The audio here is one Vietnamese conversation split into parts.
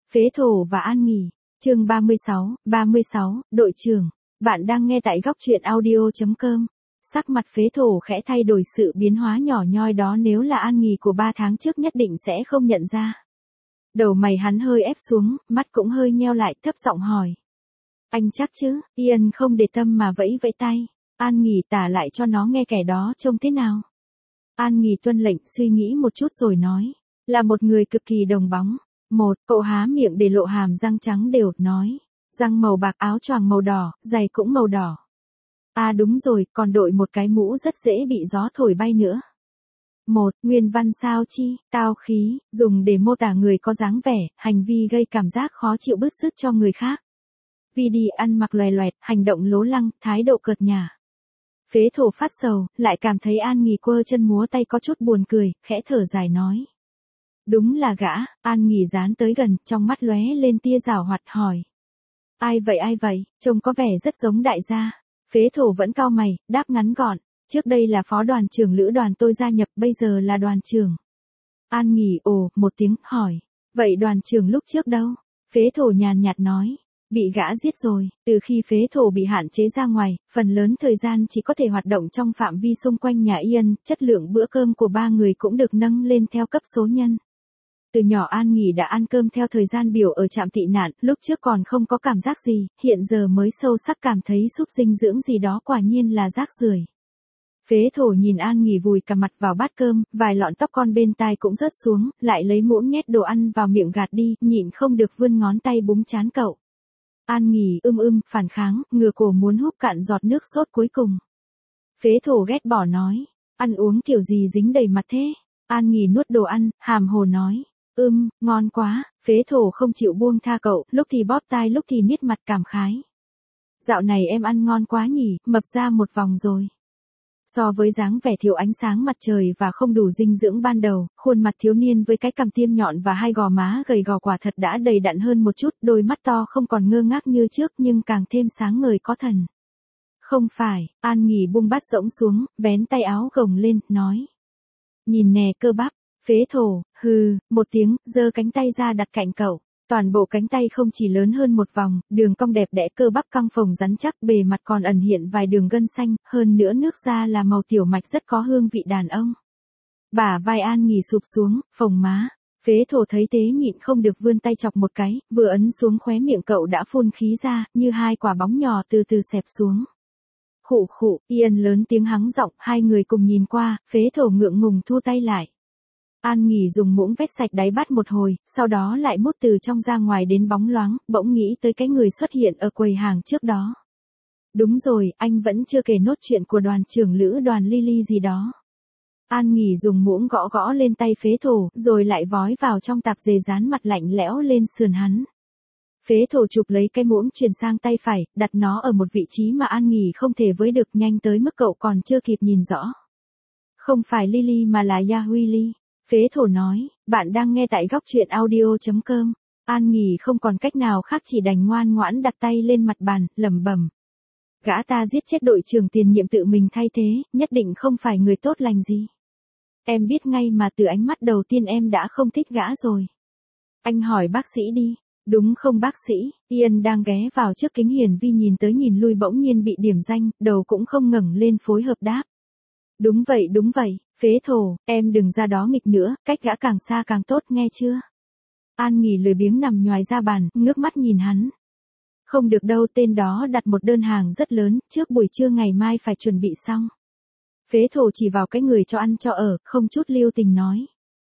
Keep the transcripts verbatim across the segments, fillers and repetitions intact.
Phế Thổ và An Nghỉ. Chương ba mươi sáu, ba mươi sáu, đội trưởng. Bạn đang nghe tại góc truyện audio chấm com. Sắc mặt Phế Thổ khẽ thay đổi, sự biến hóa nhỏ nhoi đó nếu là An Nghỉ của ba tháng trước nhất định sẽ không nhận ra. Đầu mày hắn hơi ép xuống, mắt cũng hơi nheo lại, thấp giọng hỏi. Anh chắc chứ? Ian không để tâm mà vẫy vẫy tay. An Nghỉ tả lại cho nó nghe kẻ đó trông thế nào. An Nghỉ tuân lệnh, suy nghĩ một chút rồi nói. Là một người cực kỳ đồng bóng. Một, cậu há miệng để lộ hàm răng trắng đều, nói. Răng màu bạc, áo choàng màu đỏ, giày cũng màu đỏ. À đúng rồi, còn đội một cái mũ rất dễ bị gió thổi bay nữa. Một, nguyên văn sao chi, tao khí, dùng để mô tả người có dáng vẻ, hành vi gây cảm giác khó chịu bứt rứt cho người khác. Vì đi ăn mặc loè loẹt, hành động lố lăng, thái độ cợt nhả. Phế Thổ phát sầu, lại cảm thấy An Nghỉ quơ chân múa tay có chút buồn cười, khẽ thở dài nói. Đúng là gã. An Nghỉ dán tới gần, trong mắt lóe lên tia giảo hoạt, hỏi. Ai vậy ai vậy, trông có vẻ rất giống đại gia. Phế Thổ vẫn cau mày, đáp ngắn gọn. Trước đây là phó đoàn trưởng lữ đoàn tôi gia nhập, bây giờ là đoàn trưởng. An Nghỉ ồ một tiếng, hỏi. Vậy đoàn trưởng lúc trước đâu? Phế Thổ nhàn nhạt nói. Bị gã giết rồi. Từ khi Phế Thổ bị hạn chế ra ngoài, phần lớn thời gian chỉ có thể hoạt động trong phạm vi xung quanh nhà Ian, chất lượng bữa cơm của ba người cũng được nâng lên theo cấp số nhân. Từ nhỏ An Nghỉ đã ăn cơm theo thời gian biểu ở trạm tị nạn, lúc trước còn không có cảm giác gì, hiện giờ mới sâu sắc cảm thấy súp dinh dưỡng gì đó quả nhiên là rác rưởi. Phế Thổ nhìn An Nghỉ vùi cả mặt vào bát cơm, vài lọn tóc con bên tai cũng rớt xuống, lại lấy muỗng nhét đồ ăn vào miệng gạt đi, nhịn không được vươn ngón tay búng trán cậu. An Nghỉ ưm ưm, phản kháng, ngửa cổ muốn húp cạn giọt nước sốt cuối cùng. Phế Thổ ghét bỏ nói, ăn uống kiểu gì dính đầy mặt thế? An Nghỉ nuốt đồ ăn, hàm hồ nói. Ưm, ngon quá. Phế Thổ không chịu buông tha cậu, lúc thì bóp tai lúc thì miết mặt cảm khái. Dạo này em ăn ngon quá nhỉ, mập ra một vòng rồi. So với dáng vẻ thiếu ánh sáng mặt trời và không đủ dinh dưỡng ban đầu, khuôn mặt thiếu niên với cái cằm tiêm nhọn và hai gò má gầy gò quả thật đã đầy đặn hơn một chút, đôi mắt to không còn ngơ ngác như trước nhưng càng thêm sáng ngời có thần. Không phải. An Nghỉ buông bát rỗng xuống, vén tay áo gồng lên, nói. Nhìn nè cơ bắp. Phế Thổ, hừ, một tiếng, giơ cánh tay ra đặt cạnh cậu. Toàn bộ cánh tay không chỉ lớn hơn một vòng, đường cong đẹp đẽ, cơ bắp căng phồng rắn chắc, bề mặt còn ẩn hiện vài đường gân xanh, hơn nữa nước da là màu tiểu mạch rất có hương vị đàn ông. Bả vai An Nghỉ sụp xuống, phồng má. Phế Thổ thấy thế nhịn không được vươn tay chọc một cái, vừa ấn xuống khóe miệng cậu đã phun khí ra, như hai quả bóng nhỏ từ từ xẹp xuống. Khụ khụ, Ian lớn tiếng hắng giọng, hai người cùng nhìn qua, Phế Thổ ngượng ngùng thu tay lại. An Nghỉ dùng muỗng vét sạch đáy bát một hồi, sau đó lại mút từ trong ra ngoài đến bóng loáng, bỗng nghĩ tới cái người xuất hiện ở quầy hàng trước đó. Đúng rồi, anh vẫn chưa kể nốt chuyện của đoàn trưởng lữ đoàn Lily gì đó. An Nghỉ dùng muỗng gõ gõ lên tay Phế Thổ, rồi lại vói vào trong tạp dề dán mặt lạnh lẽo lên sườn hắn. Phế Thổ chụp lấy cái muỗng chuyển sang tay phải, đặt nó ở một vị trí mà An Nghỉ không thể với được, nhanh tới mức cậu còn chưa kịp nhìn rõ. Không phải Lily mà là Yahuili. Phế Thổ nói, bạn đang nghe tại góc truyện audio chấm com. An Nghỉ không còn cách nào khác chỉ đành ngoan ngoãn đặt tay lên mặt bàn, lẩm bẩm. Gã ta giết chết đội trưởng tiền nhiệm tự mình thay thế, nhất định không phải người tốt lành gì. Em biết ngay mà, từ ánh mắt đầu tiên em đã không thích gã rồi. Anh hỏi bác sĩ đi. Đúng không bác sĩ? Ian đang ghé vào trước kính hiển vi nhìn tới nhìn lui bỗng nhiên bị điểm danh, đầu cũng không ngẩng lên phối hợp đáp. Đúng vậy đúng vậy, Phế Thổ, em đừng ra đó nghịch nữa, cách gã càng xa càng tốt nghe chưa? An Nghỉ lười biếng nằm nhoài ra bàn, ngước mắt nhìn hắn. Không được đâu, tên đó đặt một đơn hàng rất lớn, trước buổi trưa ngày mai phải chuẩn bị xong. Phế Thổ chỉ vào cái người cho ăn cho ở, không chút lưu tình nói.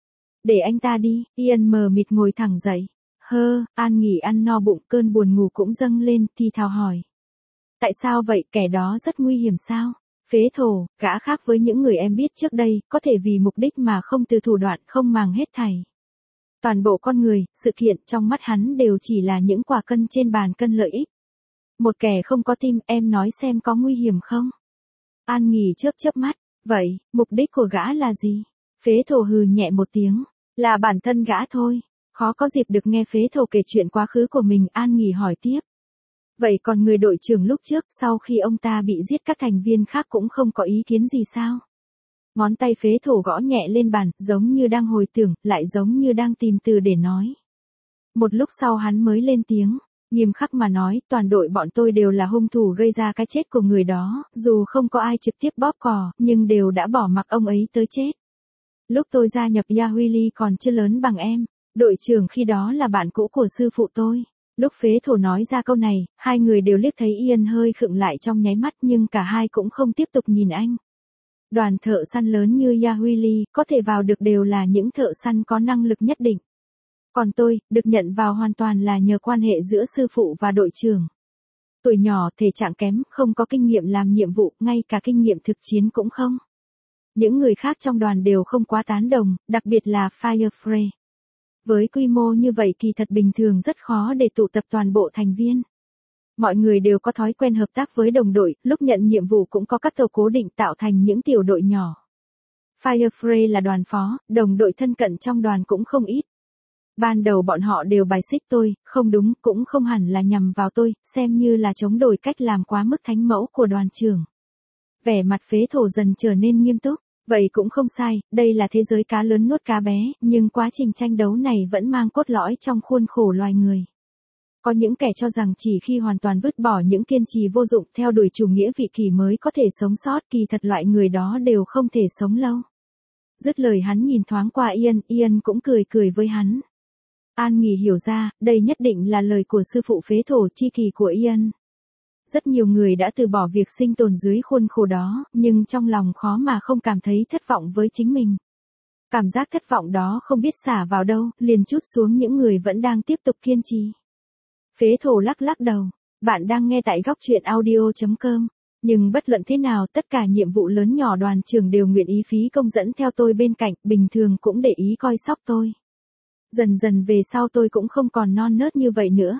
Để anh ta đi. Ian mờ mịt ngồi thẳng dậy. Hơ, An Nghỉ ăn no bụng, cơn buồn ngủ cũng dâng lên, thì thào hỏi. Tại sao vậy, kẻ đó rất nguy hiểm sao? Phế Thổ, gã khác với những người em biết trước đây, có thể vì mục đích mà không từ thủ đoạn, không màng hết thảy. Toàn bộ con người, sự kiện trong mắt hắn đều chỉ là những quả cân trên bàn cân lợi ích. Một kẻ không có tim, em nói xem có nguy hiểm không? An Nghỉ chớp chớp mắt, vậy, mục đích của gã là gì? Phế Thổ hừ nhẹ một tiếng, là bản thân gã thôi. Khó có dịp được nghe Phế Thổ kể chuyện quá khứ của mình, An Nghỉ hỏi tiếp. Vậy còn người đội trưởng lúc trước, sau khi ông ta bị giết các thành viên khác cũng không có ý kiến gì sao? Ngón tay Phế Thổ gõ nhẹ lên bàn, giống như đang hồi tưởng, lại giống như đang tìm từ để nói. Một lúc sau hắn mới lên tiếng, nghiêm khắc mà nói, toàn đội bọn tôi đều là hung thủ gây ra cái chết của người đó, dù không có ai trực tiếp bóp cò, nhưng đều đã bỏ mặc ông ấy tới chết. Lúc tôi gia nhập Yahwili còn chưa lớn bằng em, đội trưởng khi đó là bạn cũ của sư phụ tôi. Lúc phế thổ nói ra câu này, hai người đều liếc thấy Ian hơi khựng lại trong nháy mắt nhưng cả hai cũng không tiếp tục nhìn anh. Đoàn thợ săn lớn như Yahwili có thể vào được đều là những thợ săn có năng lực nhất định. Còn tôi, được nhận vào hoàn toàn là nhờ quan hệ giữa sư phụ và đội trưởng. Tuổi nhỏ, thể trạng kém, không có kinh nghiệm làm nhiệm vụ, ngay cả kinh nghiệm thực chiến cũng không. Những người khác trong đoàn đều không quá tán đồng, đặc biệt là Firefly. Với quy mô như vậy kỳ thật bình thường rất khó để tụ tập toàn bộ thành viên. Mọi người đều có thói quen hợp tác với đồng đội, lúc nhận nhiệm vụ cũng có các tổ cố định tạo thành những tiểu đội nhỏ. Firefly là đoàn phó, đồng đội thân cận trong đoàn cũng không ít. Ban đầu bọn họ đều bài xích tôi, không đúng, cũng không hẳn là nhằm vào tôi, xem như là chống đổi cách làm quá mức thánh mẫu của đoàn trưởng. Vẻ mặt phế thổ dần trở nên nghiêm túc, vậy cũng không sai, đây là thế giới cá lớn nuốt cá bé, nhưng quá trình tranh đấu này vẫn mang cốt lõi trong khuôn khổ loài người. Có những kẻ cho rằng chỉ khi hoàn toàn vứt bỏ những kiên trì vô dụng theo đuổi chủ nghĩa vị kỷ mới có thể sống sót, kỳ thật loại người đó đều không thể sống lâu. Dứt lời hắn nhìn thoáng qua Ian, Ian cũng cười cười với hắn. An Nghỉ hiểu ra, đây nhất định là lời của sư phụ phế thổ chi kỳ của Ian. Rất nhiều người đã từ bỏ việc sinh tồn dưới khuôn khổ đó, nhưng trong lòng khó mà không cảm thấy thất vọng với chính mình. Cảm giác thất vọng đó không biết xả vào đâu, liền trút xuống những người vẫn đang tiếp tục kiên trì. Phế thổ lắc lắc đầu, bạn đang nghe tại góc truyện audio chấm com. Nhưng bất luận thế nào, tất cả nhiệm vụ lớn nhỏ đoàn trưởng đều nguyện ý phí công dẫn theo tôi bên cạnh, bình thường cũng để ý coi sóc tôi. Dần dần về sau tôi cũng không còn non nớt như vậy nữa.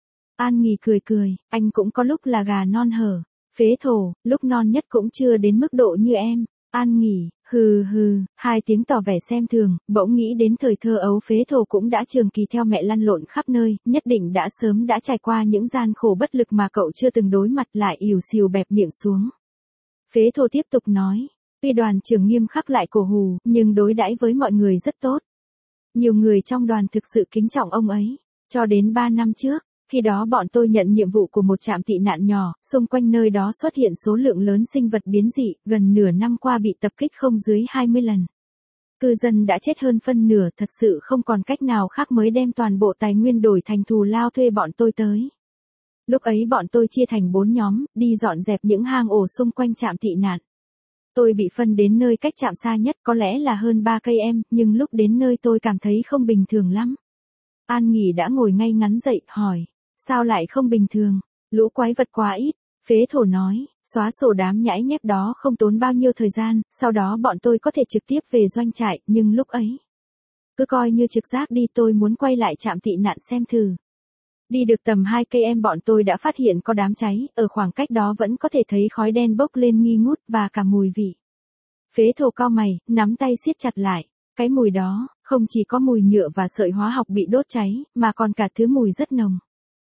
An Nghỉ cười cười, anh cũng có lúc là gà non hở. Phế thổ, lúc non nhất cũng chưa đến mức độ như em. An Nghỉ, hừ hừ, hai tiếng tỏ vẻ xem thường, bỗng nghĩ đến thời thơ ấu phế thổ cũng đã trường kỳ theo mẹ lăn lộn khắp nơi, nhất định đã sớm đã trải qua những gian khổ bất lực mà cậu chưa từng đối mặt, lại ỉu xìu bẹp miệng xuống. Phế thổ tiếp tục nói, tuy đoàn trưởng nghiêm khắc lại cổ hù, nhưng đối đãi với mọi người rất tốt. Nhiều người trong đoàn thực sự kính trọng ông ấy, cho đến ba năm trước. Khi đó bọn tôi nhận nhiệm vụ của một trạm tị nạn nhỏ, xung quanh nơi đó xuất hiện số lượng lớn sinh vật biến dị, gần nửa năm qua bị tập kích không dưới hai mươi lần. Cư dân đã chết hơn phân nửa, thật sự không còn cách nào khác mới đem toàn bộ tài nguyên đổi thành thù lao thuê bọn tôi tới. Lúc ấy bọn tôi chia thành bốn nhóm, đi dọn dẹp những hang ổ xung quanh trạm tị nạn. Tôi bị phân đến nơi cách trạm xa nhất, có lẽ là hơn ba cây em, nhưng lúc đến nơi tôi cảm thấy không bình thường lắm. An Nghỉ đã ngồi ngay ngắn dậy, hỏi. Sao lại không bình thường? Lũ quái vật quá ít. Phế thổ nói, xóa sổ đám nhãi nhép đó không tốn bao nhiêu thời gian, sau đó bọn tôi có thể trực tiếp về doanh trại, nhưng lúc ấy. Cứ coi như trực giác đi, tôi muốn quay lại trạm tị nạn xem thử. Đi được tầm hai cây em bọn tôi đã phát hiện có đám cháy, ở khoảng cách đó vẫn có thể thấy khói đen bốc lên nghi ngút và cả mùi vị. Phế thổ cau mày, nắm tay siết chặt lại. Cái mùi đó, không chỉ có mùi nhựa và sợi hóa học bị đốt cháy, mà còn cả thứ mùi rất nồng.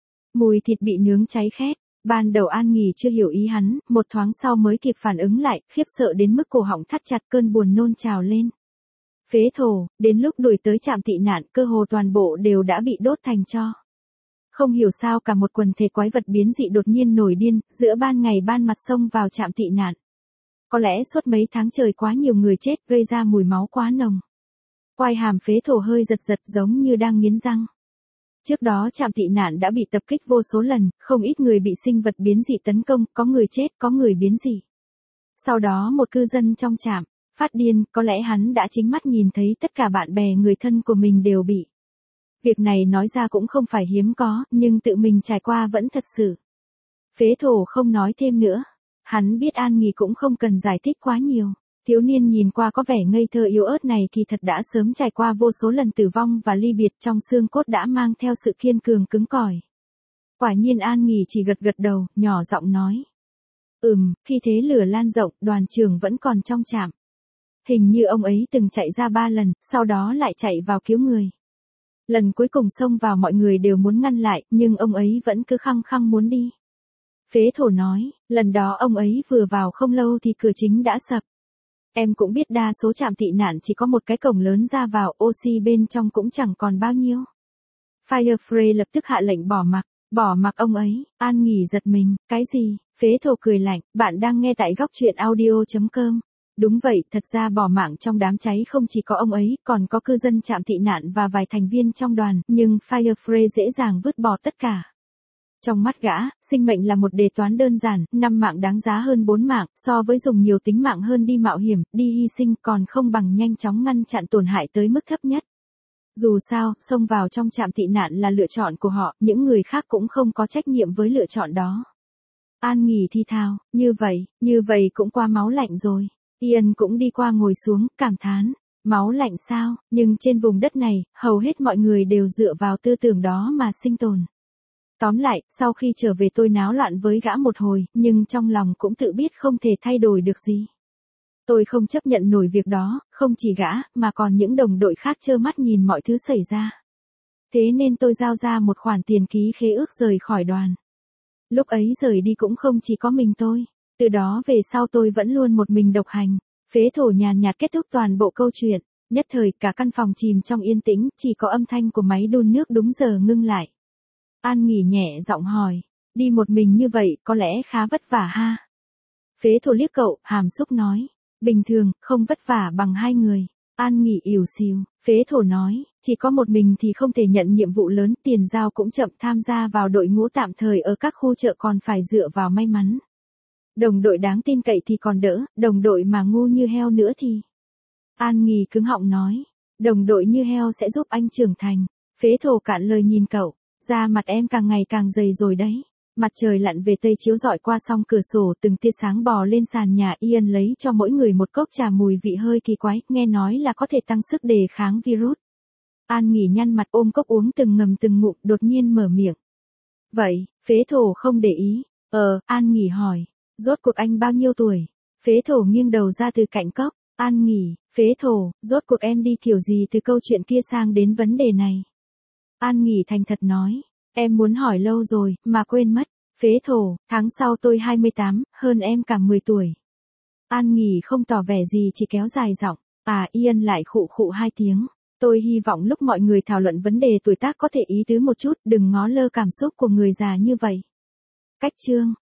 Mùi thịt bị nướng cháy khét. Ban đầu An Nghỉ chưa hiểu ý hắn, một thoáng sau mới kịp phản ứng lại, khiếp sợ đến mức cổ họng thắt chặt, cơn buồn nôn trào lên. Phế thổ, đến lúc đuổi tới trạm tị nạn, cơ hồ toàn bộ đều đã bị đốt thành tro. Không hiểu sao cả một quần thể quái vật biến dị đột nhiên nổi điên, giữa ban ngày ban mặt xông vào trạm tị nạn. Có lẽ suốt mấy tháng trời quá nhiều người chết, gây ra mùi máu quá nồng. Quai hàm phế thổ hơi giật giật giống như đang nghiến răng. Trước đó trạm tị nạn đã bị tập kích vô số lần, không ít người bị sinh vật biến dị tấn công, có người chết, có người biến dị. Sau đó một cư dân trong trạm, phát điên, có lẽ hắn đã chính mắt nhìn thấy tất cả bạn bè người thân của mình đều bị. Việc này nói ra cũng không phải hiếm có, nhưng tự mình trải qua vẫn thật sự. Phế thổ không nói thêm nữa. Hắn biết An Nghỉ cũng không cần giải thích quá nhiều. Thiếu niên nhìn qua có vẻ ngây thơ yếu ớt này kỳ thật đã sớm trải qua vô số lần tử vong và ly biệt, trong xương cốt đã mang theo sự kiên cường cứng cỏi. Quả nhiên An Nghỉ chỉ gật gật đầu, nhỏ giọng nói. Ừm, khi thế lửa lan rộng, đoàn trưởng vẫn còn trong trạm. Hình như ông ấy từng chạy ra ba lần, sau đó lại chạy vào cứu người. Lần cuối cùng xông vào mọi người đều muốn ngăn lại, nhưng ông ấy vẫn cứ khăng khăng muốn đi. Phế thổ nói, lần đó ông ấy vừa vào không lâu thì cửa chính đã sập. Em cũng biết đa số trạm tị nạn chỉ có một cái cổng lớn ra vào, oxy bên trong cũng chẳng còn bao nhiêu. Firefly lập tức hạ lệnh bỏ mặc, bỏ mặc ông ấy. An Nghỉ giật mình, cái gì? Phế thổ cười lạnh, bạn đang nghe tại góc truyện audio.com. Đúng vậy, thật ra bỏ mạng trong đám cháy không chỉ có ông ấy, còn có cư dân trạm thị nạn và vài thành viên trong đoàn, nhưng Firefly dễ dàng vứt bỏ tất cả. Trong mắt gã, sinh mệnh là một đề toán đơn giản, năm mạng đáng giá hơn bốn mạng, so với dùng nhiều tính mạng hơn đi mạo hiểm, đi hy sinh còn không bằng nhanh chóng ngăn chặn tổn hại tới mức thấp nhất. Dù sao, xông vào trong trạm tị nạn là lựa chọn của họ, những người khác cũng không có trách nhiệm với lựa chọn đó. An Nghỉ thi thào, như vậy, như vậy cũng qua máu lạnh rồi. Ian cũng đi qua ngồi xuống, cảm thán, máu lạnh sao, nhưng trên vùng đất này, hầu hết mọi người đều dựa vào tư tưởng đó mà sinh tồn. Tóm lại, sau khi trở về tôi náo loạn với gã một hồi, nhưng trong lòng cũng tự biết không thể thay đổi được gì. Tôi không chấp nhận nổi việc đó, không chỉ gã, mà còn những đồng đội khác trơ mắt nhìn mọi thứ xảy ra. Thế nên tôi giao ra một khoản tiền ký khế ước rời khỏi đoàn. Lúc ấy rời đi cũng không chỉ có mình tôi, từ đó về sau tôi vẫn luôn một mình độc hành. Phế thổ nhàn nhạt kết thúc toàn bộ câu chuyện, nhất thời cả căn phòng chìm trong yên tĩnh, chỉ có âm thanh của máy đun nước đúng giờ ngưng lại. An Nghỉ nhẹ giọng hỏi, đi một mình như vậy có lẽ khá vất vả ha. Phế thổ liếc cậu, hàm xúc nói, bình thường, không vất vả bằng hai người. An Nghỉ ỉu xìu, phế thổ nói, chỉ có một mình thì không thể nhận nhiệm vụ lớn, tiền giao cũng chậm, tham gia vào đội ngũ tạm thời ở các khu chợ còn phải dựa vào may mắn. Đồng đội đáng tin cậy thì còn đỡ, đồng đội mà ngu như heo nữa thì... An Nghỉ cứng họng nói, đồng đội như heo sẽ giúp anh trưởng thành. Phế thổ cạn lời nhìn cậu, da mặt em càng ngày càng dày rồi đấy. Mặt trời lặn về tây chiếu rọi qua song cửa sổ, từng tia sáng bò lên sàn nhà. Ian lấy cho mỗi người một cốc trà mùi vị hơi kỳ quái, nghe nói là có thể tăng sức đề kháng virus. An Nghỉ nhăn mặt ôm cốc uống từng ngầm từng ngụm, đột nhiên mở miệng. Vậy, phế thổ không để ý. Ờ, An Nghỉ hỏi, rốt cuộc anh bao nhiêu tuổi? Phế thổ nghiêng đầu ra từ cạnh cốc. An Nghỉ, phế thổ, rốt cuộc em đi kiểu gì từ câu chuyện kia sang đến vấn đề này? An Nghỉ thành thật nói, em muốn hỏi lâu rồi, mà quên mất. Phế thổ, tháng sau tôi hai mươi tám, hơn em cả mười tuổi. An Nghỉ không tỏ vẻ gì, chỉ kéo dài giọng. À, Ian lại khụ khụ hai tiếng. Tôi hy vọng lúc mọi người thảo luận vấn đề tuổi tác có thể ý tứ một chút, đừng ngó lơ cảm xúc của người già như vậy. Cách chương.